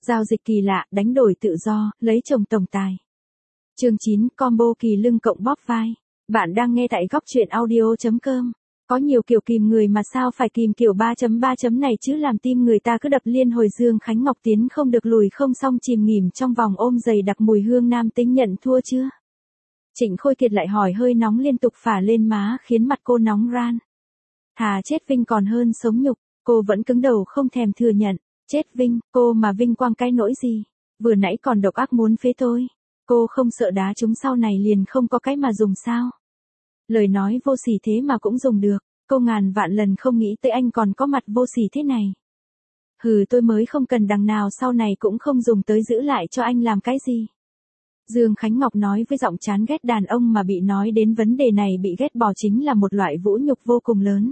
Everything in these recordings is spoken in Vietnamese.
Giao dịch kỳ lạ, đánh đổi tự do, lấy chồng tổng tài. Chương 9, combo kỳ lưng cộng bóp vai. Bạn đang nghe tại góc truyện audio.com. Có nhiều kiểu kìm người mà sao phải kìm kiểu 3.3 này chứ, làm tim người ta cứ đập liên hồi. Dương Khánh Ngọc tiến không được lùi không xong, chìm nghỉm trong vòng ôm dày đặc mùi hương nam tính. Nhận thua chưa? Trịnh Khôi Kiệt lại hỏi, hơi nóng liên tục phả lên má khiến mặt cô nóng ran. Thà chết Vinh còn hơn sống nhục, cô vẫn cứng đầu không thèm thừa nhận. Chết Vinh, cô mà vinh quang cái nỗi gì? Vừa nãy còn độc ác muốn phế tôi. Cô không sợ đá chúng sau này liền không có cái mà dùng sao? Lời nói vô sỉ thế mà cũng dùng được. Cô ngàn vạn lần không nghĩ tới anh còn có mặt vô sỉ thế này. Hừ, tôi mới không cần, đằng nào sau này cũng không dùng tới, giữ lại cho anh làm cái gì? Dương Khánh Ngọc nói với giọng chán ghét. Đàn ông mà bị nói đến vấn đề này bị ghét bỏ chính là một loại vũ nhục vô cùng lớn.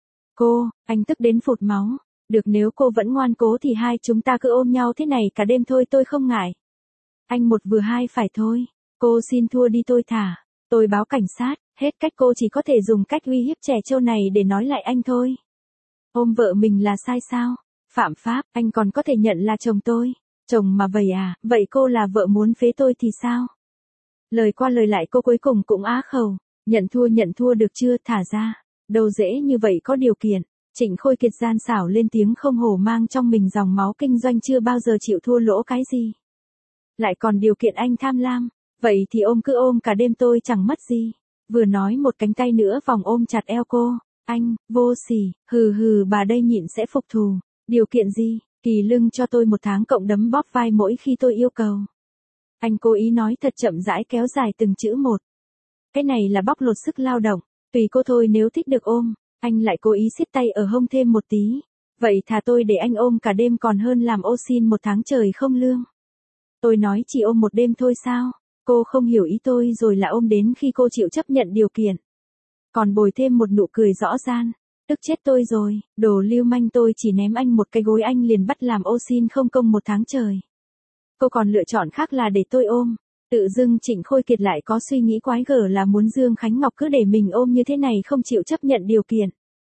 Anh tức đến phụt máu. Được, nếu cô vẫn ngoan cố thì hai chúng ta cứ ôm nhau thế này cả đêm thôi, tôi không ngại. Anh một vừa hai phải thôi. Cô xin thua đi, tôi thả. Tôi báo cảnh sát. Hết cách, cô chỉ có thể dùng cách uy hiếp trẻ trâu này để nói lại anh thôi. Ôm vợ mình là sai sao? Phạm pháp, anh còn có thể nhận là chồng tôi. Chồng mà vậy à, vậy cô là vợ muốn phế tôi thì sao? Lời qua lời lại cô cuối cùng cũng á khẩu. Nhận thua được chưa, thả ra. Đâu dễ như vậy, có điều kiện. Trịnh Khôi Kiệt gian xảo lên tiếng, không hổ mang trong mình dòng máu kinh doanh, chưa bao giờ chịu thua lỗ cái gì. Lại còn điều kiện anh tham lam. Vậy thì ôm, cứ ôm cả đêm, tôi chẳng mất gì. Vừa nói một cánh tay nữa vòng ôm chặt eo cô. Anh, vô sỉ, hừ, bà đây nhịn sẽ phục thù. Điều kiện gì? Kỳ lưng cho tôi 1 tháng cộng đấm bóp vai mỗi khi tôi yêu cầu. Anh cố ý nói thật chậm rãi, kéo dài từng chữ một. Cái này là bóc lột sức lao động. Tùy cô thôi, nếu thích được ôm. Anh lại cố ý siết tay ở hông thêm một tí. Vậy thà tôi để anh ôm cả đêm còn hơn làm ô xin 1 tháng trời không lương. Tôi nói chỉ ôm 1 đêm thôi sao? Cô không hiểu ý tôi rồi là ôm đến khi cô chịu chấp nhận điều kiện. Còn bồi thêm một nụ cười rõ ràng. Tức chết tôi rồi, đồ lưu manh, tôi chỉ ném anh một cái gối anh liền bắt làm ô xin không công 1 tháng trời. Cô còn lựa chọn khác là để tôi ôm. Tự dưng Trịnh Khôi Kiệt lại có suy nghĩ quái gở là muốn Dương Khánh Ngọc cứ để mình ôm như thế này, không chịu chấp nhận điều kiện.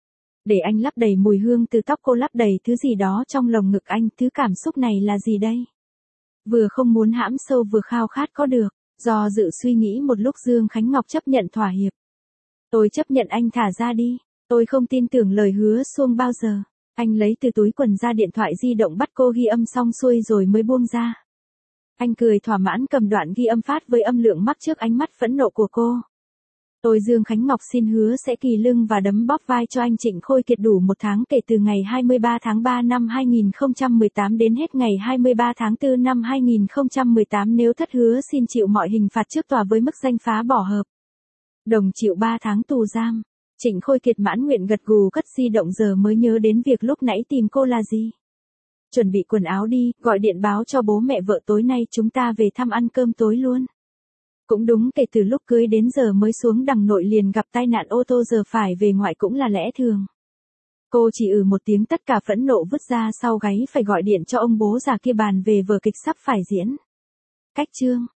Để anh lắp đầy mùi hương từ tóc cô, lắp đầy thứ gì đó trong lồng ngực anh. Thứ cảm xúc này là gì đây? Vừa không muốn hãm sâu vừa khao khát có được. Do dự suy nghĩ một lúc, Dương Khánh Ngọc chấp nhận thỏa hiệp. Tôi chấp nhận, anh thả ra đi. Tôi không tin tưởng lời hứa suông bao giờ. Anh lấy từ túi quần ra điện thoại di động, bắt cô ghi âm xong xuôi rồi mới buông ra. Anh cười thỏa mãn cầm đoạn ghi âm phát với âm lượng mắc trước ánh mắt phẫn nộ của cô. Tôi Dương Khánh Ngọc xin hứa sẽ kỳ lưng và đấm bóp vai cho anh Trịnh Khôi Kiệt đủ 1 tháng, kể từ ngày 23 tháng 3 năm 2018 đến hết ngày 23 tháng 4 năm 2018. Nếu thất hứa xin chịu mọi hình phạt trước tòa với mức danh phá bỏ hợp đồng, chịu 3 tháng tù giam. Trịnh Khôi Kiệt mãn nguyện gật gù, cất di động, giờ mới nhớ đến việc lúc nãy tìm cô là gì. Chuẩn bị quần áo đi, gọi điện báo cho bố mẹ vợ tối nay chúng ta về thăm ăn cơm tối luôn. Cũng đúng, kể từ lúc cưới đến giờ mới xuống đằng nội liền gặp tai nạn ô tô, giờ phải về ngoại cũng là lẽ thường. Cô chỉ một tiếng, tất cả phẫn nộ vứt ra sau gáy, phải gọi điện cho ông bố già kia bàn về vở kịch sắp phải diễn. Cách chương.